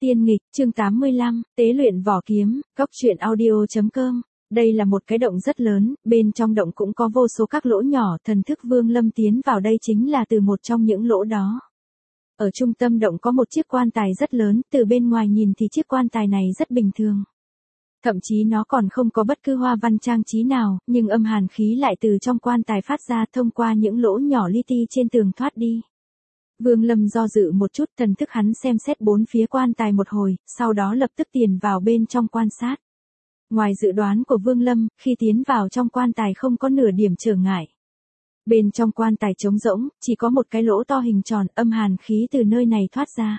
Tiên nghịch, chương 85, tế luyện vỏ kiếm, Cóc truyện audio.com. Đây là một cái động rất lớn, bên trong động cũng có vô số các lỗ nhỏ, thần thức Vương Lâm tiến vào đây chính là từ một trong những lỗ đó. Ở trung tâm động có một chiếc quan tài rất lớn, từ bên ngoài nhìn thì chiếc quan tài này rất bình thường. Thậm chí nó còn không có bất cứ hoa văn trang trí nào, nhưng âm hàn khí lại từ trong quan tài phát ra thông qua những lỗ nhỏ li ti trên tường thoát đi. Vương Lâm do dự một chút, thần thức hắn xem xét bốn phía quan tài một hồi, sau đó lập tức tiến vào bên trong quan sát. Ngoài dự đoán của Vương Lâm, khi tiến vào trong quan tài không có nửa điểm trở ngại. Bên trong quan tài trống rỗng, chỉ có một cái lỗ to hình tròn, âm hàn khí từ nơi này thoát ra.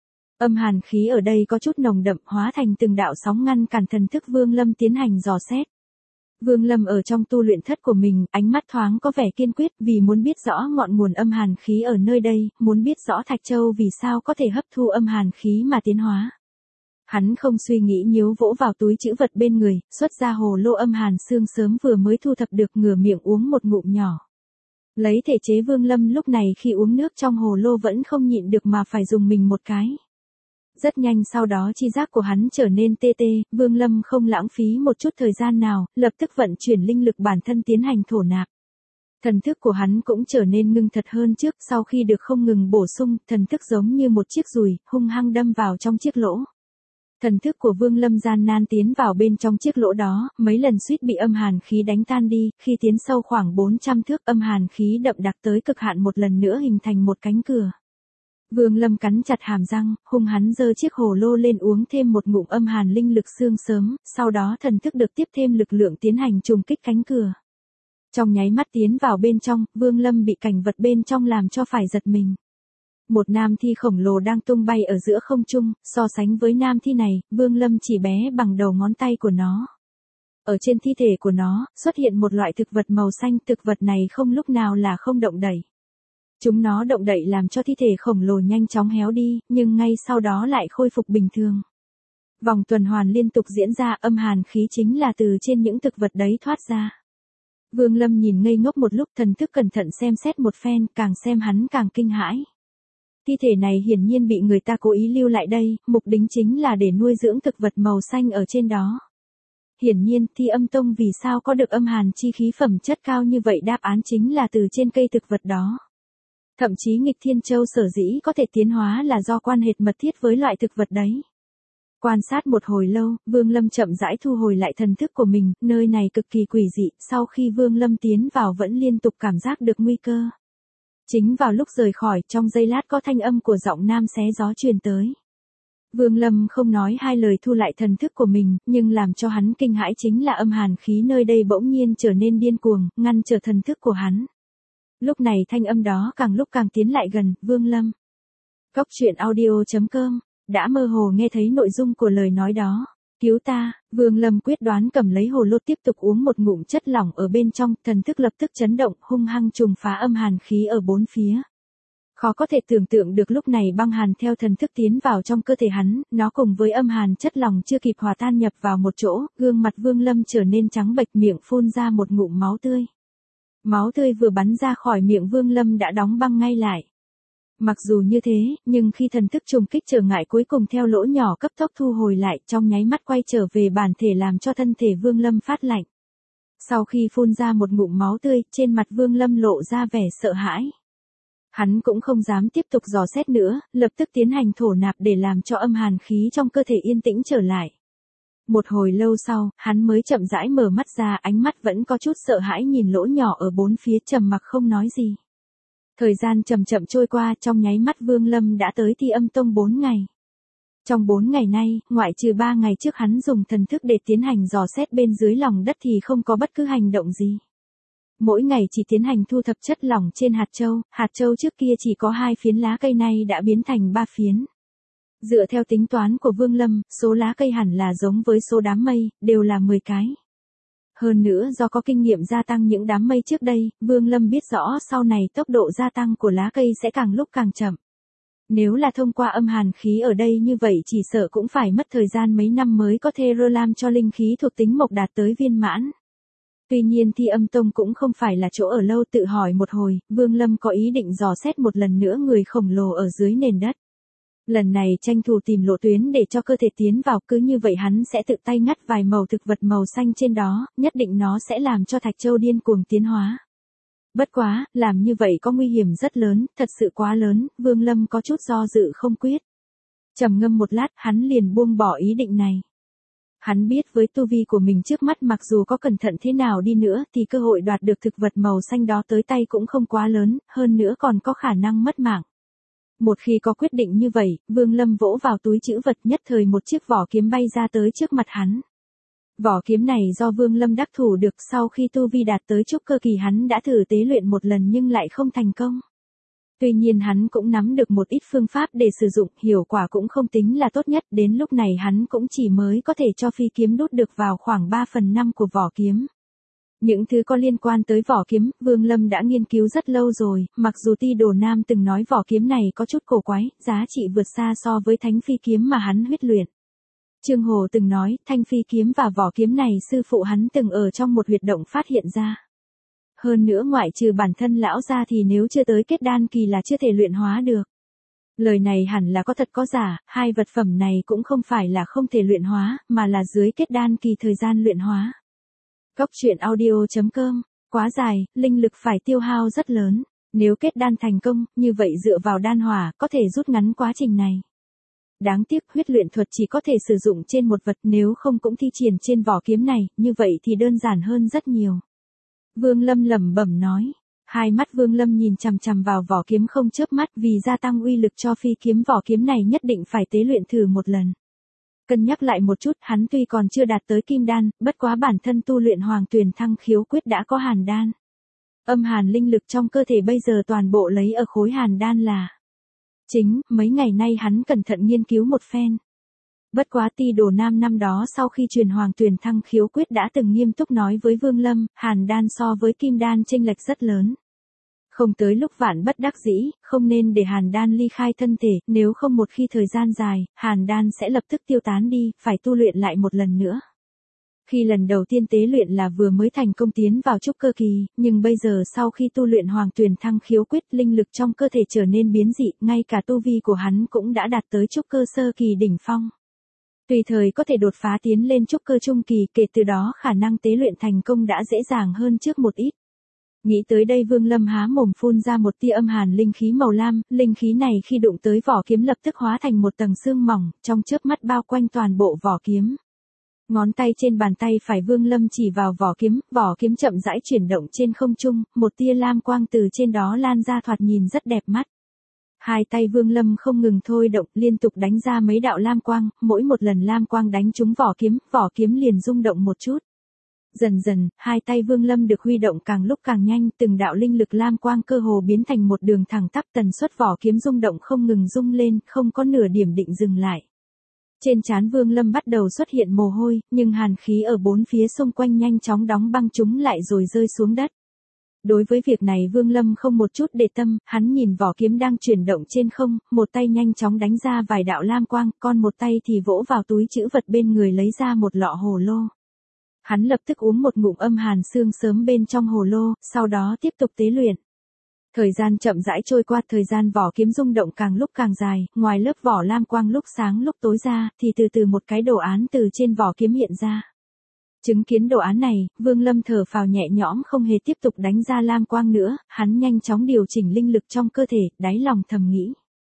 Âm hàn khí ở đây có chút nồng đậm, hóa thành từng đạo sóng ngăn cản thần thức Vương Lâm tiến hành dò xét. Vương Lâm ở trong tu luyện thất của mình, ánh mắt thoáng có vẻ kiên quyết vì muốn biết rõ ngọn nguồn âm hàn khí ở nơi đây, muốn biết rõ Thạch Châu vì sao có thể hấp thu âm hàn khí mà tiến hóa. Hắn không suy nghĩ nhiều vỗ vào túi trữ vật bên người, xuất ra hồ lô âm hàn xương sớm vừa mới thu thập được, ngửa miệng uống một ngụm nhỏ. Lấy thể chế Vương Lâm lúc này khi uống nước trong hồ lô vẫn không nhịn được mà phải dùng mình một cái. Rất nhanh sau đó chi giác của hắn trở nên tê tê, Vương Lâm không lãng phí một chút thời gian nào, lập tức vận chuyển linh lực bản thân tiến hành thổ nạp. Thần thức của hắn cũng trở nên ngưng thật hơn trước, sau khi được không ngừng bổ sung, thần thức giống như một chiếc dùi, hung hăng đâm vào trong chiếc lỗ. Thần thức của Vương Lâm gian nan tiến vào bên trong chiếc lỗ đó, mấy lần suýt bị âm hàn khí đánh tan đi, khi tiến sâu khoảng 400 thước âm hàn khí đậm đặc tới cực hạn một lần nữa hình thành một cánh cửa. Vương Lâm cắn chặt hàm răng, hung hắn giơ chiếc hồ lô lên uống thêm một ngụm âm hàn linh lực xương sớm, sau đó thần thức được tiếp thêm lực lượng tiến hành trùng kích cánh cửa. Trong nháy mắt tiến vào bên trong, Vương Lâm bị cảnh vật bên trong làm cho phải giật mình. Một nam thi khổng lồ đang tung bay ở giữa không trung, so sánh với nam thi này, Vương Lâm chỉ bé bằng đầu ngón tay của nó. Ở trên thi thể của nó, xuất hiện một loại thực vật màu xanh, thực vật này không lúc nào là không động đậy. Chúng nó động đậy làm cho thi thể khổng lồ nhanh chóng héo đi, nhưng ngay sau đó lại khôi phục bình thường. Vòng tuần hoàn liên tục diễn ra, âm hàn khí chính là từ trên những thực vật đấy thoát ra. Vương Lâm nhìn ngây ngốc một lúc, thần thức cẩn thận xem xét một phen, càng xem hắn càng kinh hãi. Thi thể này hiển nhiên bị người ta cố ý lưu lại đây, mục đích chính là để nuôi dưỡng thực vật màu xanh ở trên đó. Hiển nhiên, Thi Âm Tông vì sao có được âm hàn chi khí phẩm chất cao như vậy, đáp án chính là từ trên cây thực vật đó. Thậm chí Nghịch Thiên Châu sở dĩ có thể tiến hóa là do quan hệ mật thiết với loại thực vật đấy. Quan sát một hồi lâu, Vương Lâm chậm rãi thu hồi lại thần thức của mình, nơi này cực kỳ quỷ dị, sau khi Vương Lâm tiến vào vẫn liên tục cảm giác được nguy cơ. Chính vào lúc rời khỏi, trong giây lát có thanh âm của giọng nam xé gió truyền tới. Vương Lâm không nói hai lời thu lại thần thức của mình, nhưng làm cho hắn kinh hãi chính là âm hàn khí nơi đây bỗng nhiên trở nên điên cuồng, ngăn trở thần thức của hắn. Lúc này thanh âm đó càng lúc càng tiến lại gần, Vương Lâm. Cóc truyện audio.com, đã mơ hồ nghe thấy nội dung của lời nói đó. Cứu ta, Vương Lâm quyết đoán cầm lấy hồ lô tiếp tục uống một ngụm chất lỏng ở bên trong, thần thức lập tức chấn động, hung hăng trùng phá âm hàn khí ở bốn phía. Khó có thể tưởng tượng được lúc này băng hàn theo thần thức tiến vào trong cơ thể hắn, nó cùng với âm hàn chất lỏng chưa kịp hòa tan nhập vào một chỗ, gương mặt Vương Lâm trở nên trắng bệch, miệng phun ra một ngụm máu tươi. Máu tươi vừa bắn ra khỏi miệng Vương Lâm đã đóng băng ngay lại. Mặc dù như thế, nhưng khi thần thức trùng kích trở ngại cuối cùng theo lỗ nhỏ cấp tốc thu hồi lại, trong nháy mắt quay trở về bản thể làm cho thân thể Vương Lâm phát lạnh. Sau khi phun ra một ngụm máu tươi, trên mặt Vương Lâm lộ ra vẻ sợ hãi. Hắn cũng không dám tiếp tục dò xét nữa, lập tức tiến hành thổ nạp để làm cho âm hàn khí trong cơ thể yên tĩnh trở lại. Một hồi lâu sau, hắn mới chậm rãi mở mắt ra, ánh mắt vẫn có chút sợ hãi nhìn lỗ nhỏ ở bốn phía, trầm mặc không nói gì. Thời gian chậm chậm trôi qua, trong nháy mắt Vương Lâm đã tới Thi Âm Tông 4 ngày. Trong 4 ngày nay, ngoại trừ 3 ngày trước hắn dùng thần thức để tiến hành dò xét bên dưới lòng đất thì không có bất cứ hành động gì. Mỗi ngày chỉ tiến hành thu thập chất lỏng trên hạt châu trước kia chỉ có 2 phiến lá cây này đã biến thành 3 phiến. Dựa theo tính toán của Vương Lâm, số lá cây hẳn là giống với số đám mây, đều là 10 cái. Hơn nữa do có kinh nghiệm gia tăng những đám mây trước đây, Vương Lâm biết rõ sau này tốc độ gia tăng của lá cây sẽ càng lúc càng chậm. Nếu là thông qua âm hàn khí ở đây như vậy chỉ sợ cũng phải mất thời gian mấy năm mới có thể làm cho linh khí thuộc tính mộc đạt tới viên mãn. Tuy nhiên Thi Âm Tông cũng không phải là chỗ ở lâu, tự hỏi một hồi, Vương Lâm có ý định dò xét một lần nữa người khổng lồ ở dưới nền đất. Lần này tranh thủ tìm lộ tuyến để cho cơ thể tiến vào, cứ như vậy hắn sẽ tự tay ngắt vài mẩu thực vật màu xanh trên đó, nhất định nó sẽ làm cho Thạch Châu điên cuồng tiến hóa. Bất quá, làm như vậy có nguy hiểm rất lớn, thật sự quá lớn, Vương Lâm có chút do dự không quyết. Trầm ngâm một lát, hắn liền buông bỏ ý định này. Hắn biết với tu vi của mình trước mắt mặc dù có cẩn thận thế nào đi nữa thì cơ hội đoạt được thực vật màu xanh đó tới tay cũng không quá lớn, hơn nữa còn có khả năng mất mạng. Một khi có quyết định như vậy, Vương Lâm vỗ vào túi trữ vật, nhất thời một chiếc vỏ kiếm bay ra tới trước mặt hắn. Vỏ kiếm này do Vương Lâm đắc thủ được, sau khi tu vi đạt tới trúc cơ kỳ hắn đã thử tế luyện một lần nhưng lại không thành công. Tuy nhiên hắn cũng nắm được một ít phương pháp để sử dụng, hiệu quả cũng không tính là tốt nhất, đến lúc này hắn cũng chỉ mới có thể cho phi kiếm đút được vào khoảng 3/5 của vỏ kiếm. Những thứ có liên quan tới vỏ kiếm, Vương Lâm đã nghiên cứu rất lâu rồi, mặc dù Ti Đồ Nam từng nói vỏ kiếm này có chút cổ quái, giá trị vượt xa so với thánh phi kiếm mà hắn huyết luyện. Trương Hồ từng nói, thanh phi kiếm và vỏ kiếm này sư phụ hắn từng ở trong một huyệt động phát hiện ra. Hơn nữa ngoại trừ bản thân lão ra thì nếu chưa tới kết đan kỳ là chưa thể luyện hóa được. Lời này hẳn là có thật có giả, hai vật phẩm này cũng không phải là không thể luyện hóa, mà là dưới kết đan kỳ thời gian luyện hóa. Góc truyện audio.com, quá dài, linh lực phải tiêu hao rất lớn. Nếu kết đan thành công, như vậy dựa vào đan hỏa, có thể rút ngắn quá trình này. Đáng tiếc huyết luyện thuật chỉ có thể sử dụng trên một vật, nếu không cũng thi triển trên vỏ kiếm này, như vậy thì đơn giản hơn rất nhiều. Vương Lâm lẩm bẩm nói. Hai mắt Vương Lâm nhìn chằm chằm vào vỏ kiếm không chớp mắt, vì gia tăng uy lực cho phi kiếm, vỏ kiếm này nhất định phải tế luyện thử một lần. Cân nhắc lại một chút, hắn tuy còn chưa đạt tới kim đan, bất quá bản thân tu luyện Hoàng Tuyền Thăng Khiếu Quyết đã có hàn đan. Âm hàn linh lực trong cơ thể bây giờ toàn bộ lấy ở khối hàn đan là chính, mấy ngày nay hắn cẩn thận nghiên cứu một phen. Bất quá Ti Đồ Nam năm đó sau khi truyền Hoàng Tuyền Thăng Khiếu Quyết đã từng nghiêm túc nói với Vương Lâm, hàn đan so với kim đan chênh lệch rất lớn. Không tới lúc vạn bất đắc dĩ, không nên để hàn đan ly khai thân thể, nếu không một khi thời gian dài, hàn đan sẽ lập tức tiêu tán đi, phải tu luyện lại một lần nữa. Khi lần đầu tiên tế luyện là vừa mới thành công tiến vào trúc cơ kỳ, nhưng bây giờ sau khi tu luyện Hoàng Tuyền Thăng Khiếu Quyết, linh lực trong cơ thể trở nên biến dị, ngay cả tu vi của hắn cũng đã đạt tới trúc cơ sơ kỳ đỉnh phong. Tùy thời có thể đột phá tiến lên trúc cơ trung kỳ, kể từ đó khả năng tế luyện thành công đã dễ dàng hơn trước một ít. Nghĩ tới đây Vương Lâm há mồm phun ra một tia âm hàn linh khí màu lam, linh khí này khi đụng tới vỏ kiếm lập tức hóa thành một tầng sương mỏng, trong chớp mắt bao quanh toàn bộ vỏ kiếm. Ngón tay trên bàn tay phải Vương Lâm chỉ vào vỏ kiếm chậm rãi chuyển động trên không trung, một tia lam quang từ trên đó lan ra thoạt nhìn rất đẹp mắt. Hai tay Vương Lâm không ngừng thôi động, liên tục đánh ra mấy đạo lam quang, mỗi một lần lam quang đánh trúng vỏ kiếm liền rung động một chút. Dần dần, hai tay Vương Lâm được huy động càng lúc càng nhanh, từng đạo linh lực lam quang cơ hồ biến thành một đường thẳng tắp, tần suất vỏ kiếm rung động không ngừng rung lên, không có nửa điểm định dừng lại. Trên trán Vương Lâm bắt đầu xuất hiện mồ hôi, nhưng hàn khí ở bốn phía xung quanh nhanh chóng đóng băng chúng lại rồi rơi xuống đất. Đối với việc này Vương Lâm không một chút để tâm, hắn nhìn vỏ kiếm đang chuyển động trên không, một tay nhanh chóng đánh ra vài đạo lam quang, còn một tay thì vỗ vào túi trữ vật bên người lấy ra một lọ hồ lô. Hắn lập tức uống một ngụm âm hàn xương sớm bên trong hồ lô, sau đó tiếp tục tế luyện. Thời gian chậm rãi trôi qua, thời gian vỏ kiếm rung động càng lúc càng dài, ngoài lớp vỏ lam quang lúc sáng lúc tối ra, thì từ từ một cái đồ án từ trên vỏ kiếm hiện ra. Chứng kiến đồ án này, Vương Lâm thở phào nhẹ nhõm, không hề tiếp tục đánh ra lam quang nữa, hắn nhanh chóng điều chỉnh linh lực trong cơ thể, đáy lòng thầm nghĩ.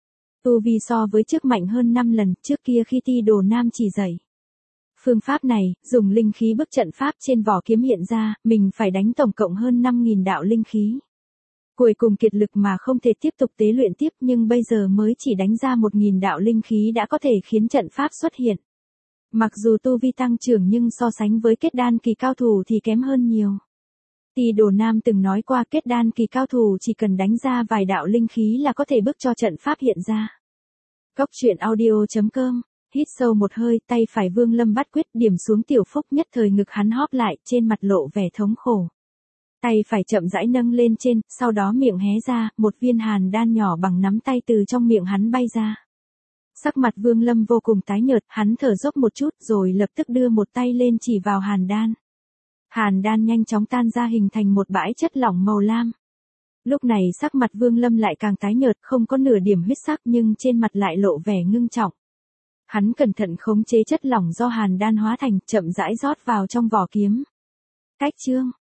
Tu vi so với trước mạnh hơn 5 lần, trước kia khi Ti Đồ Nam chỉ dạy. Phương pháp này, dùng linh khí bức trận pháp trên vỏ kiếm hiện ra, mình phải đánh tổng cộng hơn 5.000 đạo linh khí. Cuối cùng kiệt lực mà không thể tiếp tục tế luyện tiếp, nhưng bây giờ mới chỉ đánh ra 1.000 đạo linh khí đã có thể khiến trận pháp xuất hiện. Mặc dù tu vi tăng trưởng nhưng so sánh với kết đan kỳ cao thủ thì kém hơn nhiều. Ti Đồ Nam từng nói qua kết đan kỳ cao thủ chỉ cần đánh ra vài đạo linh khí là có thể bức cho trận pháp hiện ra. Góc truyện audio.com, hít sâu một hơi, tay phải Vương Lâm bắt quyết điểm xuống tiểu phúc, nhất thời ngực hắn hóp lại, trên mặt lộ vẻ thống khổ. Tay phải chậm rãi nâng lên trên, sau đó miệng hé ra, một viên hàn đan nhỏ bằng nắm tay từ trong miệng hắn bay ra. Sắc mặt Vương Lâm vô cùng tái nhợt, hắn thở dốc một chút rồi lập tức đưa một tay lên chỉ vào hàn đan. Hàn đan nhanh chóng tan ra hình thành một bãi chất lỏng màu lam. Lúc này sắc mặt Vương Lâm lại càng tái nhợt, không có nửa điểm huyết sắc nhưng trên mặt lại lộ vẻ ngưng trọng. Hắn cẩn thận khống chế chất lỏng do hàn đan hóa thành, chậm rãi rót vào trong vỏ kiếm. Cách chương